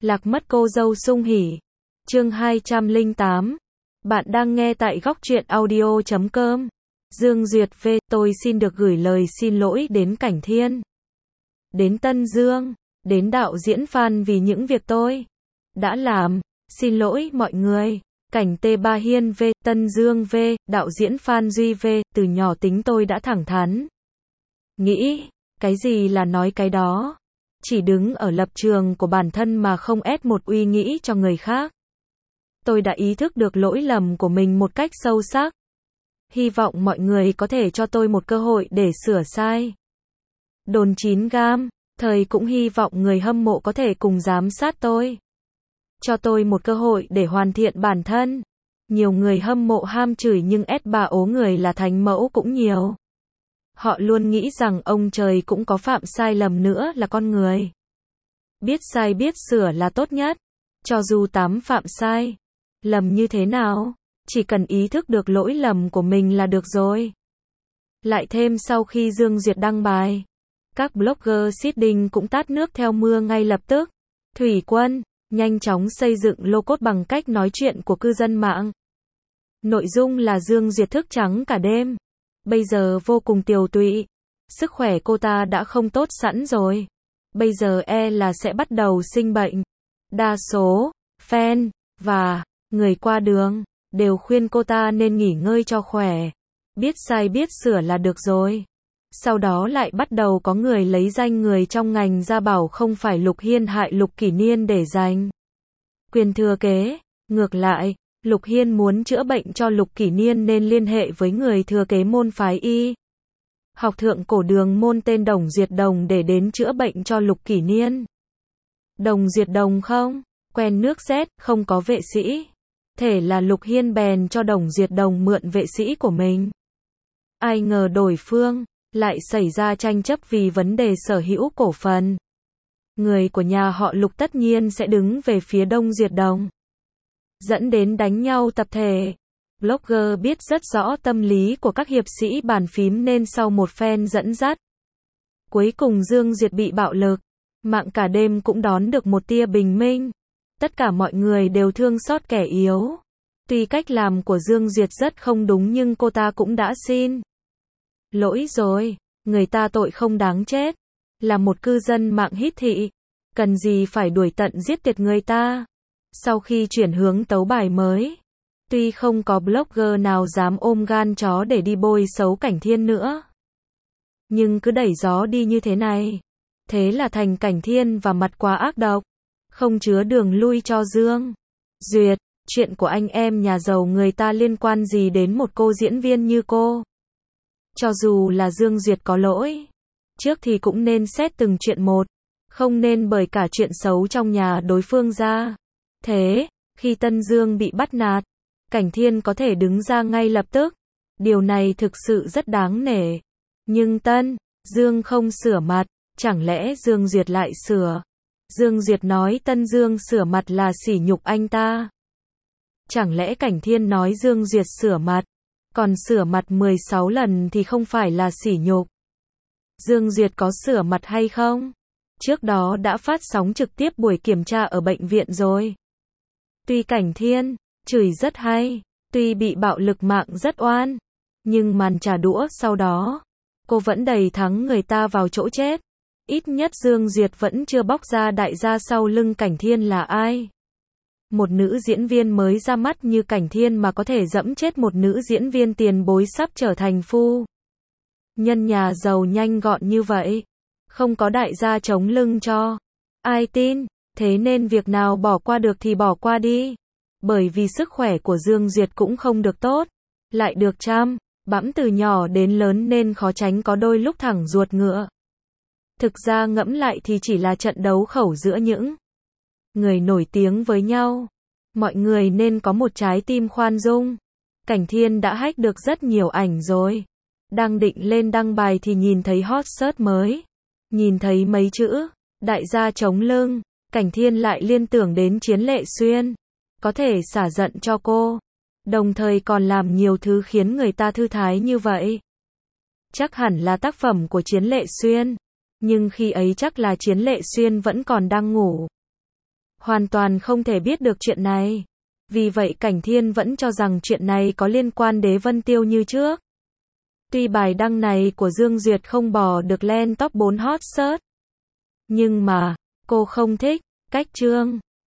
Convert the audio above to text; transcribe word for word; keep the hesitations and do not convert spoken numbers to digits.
Lạc mất cô dâu sung hỉ. Chương hai trăm lẻ tám. Bạn đang nghe tại góc truyện audio chấm com. Dương Duyệt V, tôi xin được gửi lời xin lỗi đến Cảnh Thiên, đến Tân Dương, đến đạo diễn Phan vì những việc tôi đã làm. Xin lỗi mọi người. Cảnh T Ba Hiên V, Tân Dương V, đạo diễn Phan Duy V, từ nhỏ tính tôi đã thẳng thắn. Nghĩ, cái gì là nói cái đó. Chỉ đứng ở lập trường của bản thân mà không ép một uy nghĩ cho người khác. Tôi đã ý thức được lỗi lầm của mình một cách sâu sắc. Hy vọng mọi người có thể cho tôi một cơ hội để sửa sai. Đồn chín gam, thời cũng hy vọng người hâm mộ có thể cùng giám sát tôi. Cho tôi một cơ hội để hoàn thiện bản thân. Nhiều người hâm mộ ham chửi nhưng ép bà ố người là thánh mẫu cũng nhiều. Họ luôn nghĩ rằng ông trời cũng có phạm sai lầm nữa là con người. Biết sai biết sửa là tốt nhất. Cho dù tám phạm sai lầm như thế nào, chỉ cần ý thức được lỗi lầm của mình là được rồi. Lại thêm sau khi Dương Duyệt đăng bài, các blogger seeding cũng tát nước theo mưa ngay lập tức. Thủy Quân nhanh chóng xây dựng lô cốt bằng cách nói chuyện của cư dân mạng. Nội dung là Dương Duyệt thức trắng cả đêm, bây giờ vô cùng tiều tụy. Sức khỏe cô ta đã không tốt sẵn rồi, bây giờ e là sẽ bắt đầu sinh bệnh. Đa số fan và người qua đường đều khuyên cô ta nên nghỉ ngơi cho khỏe, biết sai biết sửa là được rồi. Sau đó lại bắt đầu có người lấy danh người trong ngành ra bảo không phải Lục Hiên hại Lục Kỷ Niên để giành quyền thừa kế. Ngược lại, Lục Hiên muốn chữa bệnh cho Lục Kỷ Niên nên liên hệ với người thừa kế môn phái y học thượng cổ đường môn tên Đồng Duyệt Đồng để đến chữa bệnh cho Lục Kỷ Niên. Đồng Duyệt Đồng không quen nước rét, không có vệ sĩ. Thể là Lục Hiên bèn cho Đồng Duyệt Đồng mượn vệ sĩ của mình. Ai ngờ đổi phương lại xảy ra tranh chấp vì vấn đề sở hữu cổ phần. Người của nhà họ Lục tất nhiên sẽ đứng về phía Đông Duyệt Đồng, dẫn đến đánh nhau tập thể. Blogger biết rất rõ tâm lý của các hiệp sĩ bàn phím nên sau một phen dẫn dắt, cuối cùng Dương Duyệt bị bạo lực. Mạng cả đêm cũng đón được một tia bình minh. Tất cả mọi người đều thương xót kẻ yếu. Tuy cách làm của Dương Duyệt rất không đúng nhưng cô ta cũng đã xin lỗi rồi. Người ta tội không đáng chết. Là một cư dân mạng hít thị, cần gì phải đuổi tận giết tiệt người ta. Sau khi chuyển hướng tấu bài mới, tuy không có blogger nào dám ôm gan chó để đi bôi xấu Cảnh Thiên nữa, nhưng cứ đẩy gió đi như thế này, thế là thành Cảnh Thiên và mặt quá ác độc, không chứa đường lui cho Dương Duyệt. Chuyện của anh em nhà giàu người ta liên quan gì đến một cô diễn viên như cô. Cho dù là Dương Duyệt có lỗi trước thì cũng nên xét từng chuyện một, không nên bởi cả chuyện xấu trong nhà đối phương ra. Thế, khi Tân Dương bị bắt nạt, Cảnh Thiên có thể đứng ra ngay lập tức. Điều này thực sự rất đáng nể. Nhưng Tân Dương không sửa mặt, chẳng lẽ Dương Duyệt lại sửa? Dương Duyệt nói Tân Dương sửa mặt là sỉ nhục anh ta. Chẳng lẽ Cảnh Thiên nói Dương Duyệt sửa mặt, còn sửa mặt mười sáu lần thì không phải là sỉ nhục? Dương Duyệt có sửa mặt hay không? Trước đó đã phát sóng trực tiếp buổi kiểm tra ở bệnh viện rồi. Tuy Cảnh Thiên chửi rất hay, tuy bị bạo lực mạng rất oan, nhưng màn trả đũa sau đó, cô vẫn đẩy thắng người ta vào chỗ chết. Ít nhất Dương Duyệt vẫn chưa bóc ra đại gia sau lưng Cảnh Thiên là ai. Một nữ diễn viên mới ra mắt như Cảnh Thiên mà có thể dẫm chết một nữ diễn viên tiền bối sắp trở thành phu nhân nhà giàu nhanh gọn như vậy. Không có đại gia chống lưng cho, ai tin. Thế nên việc nào bỏ qua được thì bỏ qua đi. Bởi vì sức khỏe của Dương Duyệt cũng không được tốt, lại được chăm bẵm từ nhỏ đến lớn nên khó tránh có đôi lúc thẳng ruột ngựa. Thực ra ngẫm lại thì chỉ là trận đấu khẩu giữa những người nổi tiếng với nhau. Mọi người nên có một trái tim khoan dung. Cảnh Thiên đã hack được rất nhiều ảnh rồi. Đang định lên đăng bài thì nhìn thấy hot search mới. Nhìn thấy mấy chữ đại gia chống lưng, Cảnh Thiên lại liên tưởng đến Chiến Lệ Xuyên. Có thể xả giận cho cô, đồng thời còn làm nhiều thứ khiến người ta thư thái như vậy. Chắc hẳn là tác phẩm của Chiến Lệ Xuyên. Nhưng khi ấy chắc là Chiến Lệ Xuyên vẫn còn đang ngủ. hoàn toàn không thể biết được chuyện này. Vì vậy Cảnh Thiên vẫn cho rằng chuyện này có liên quan đến Vân Tiêu như trước. Tuy bài đăng này của Dương Duyệt không bò được lên top bốn hot search, nhưng mà, cô không thích cách Trương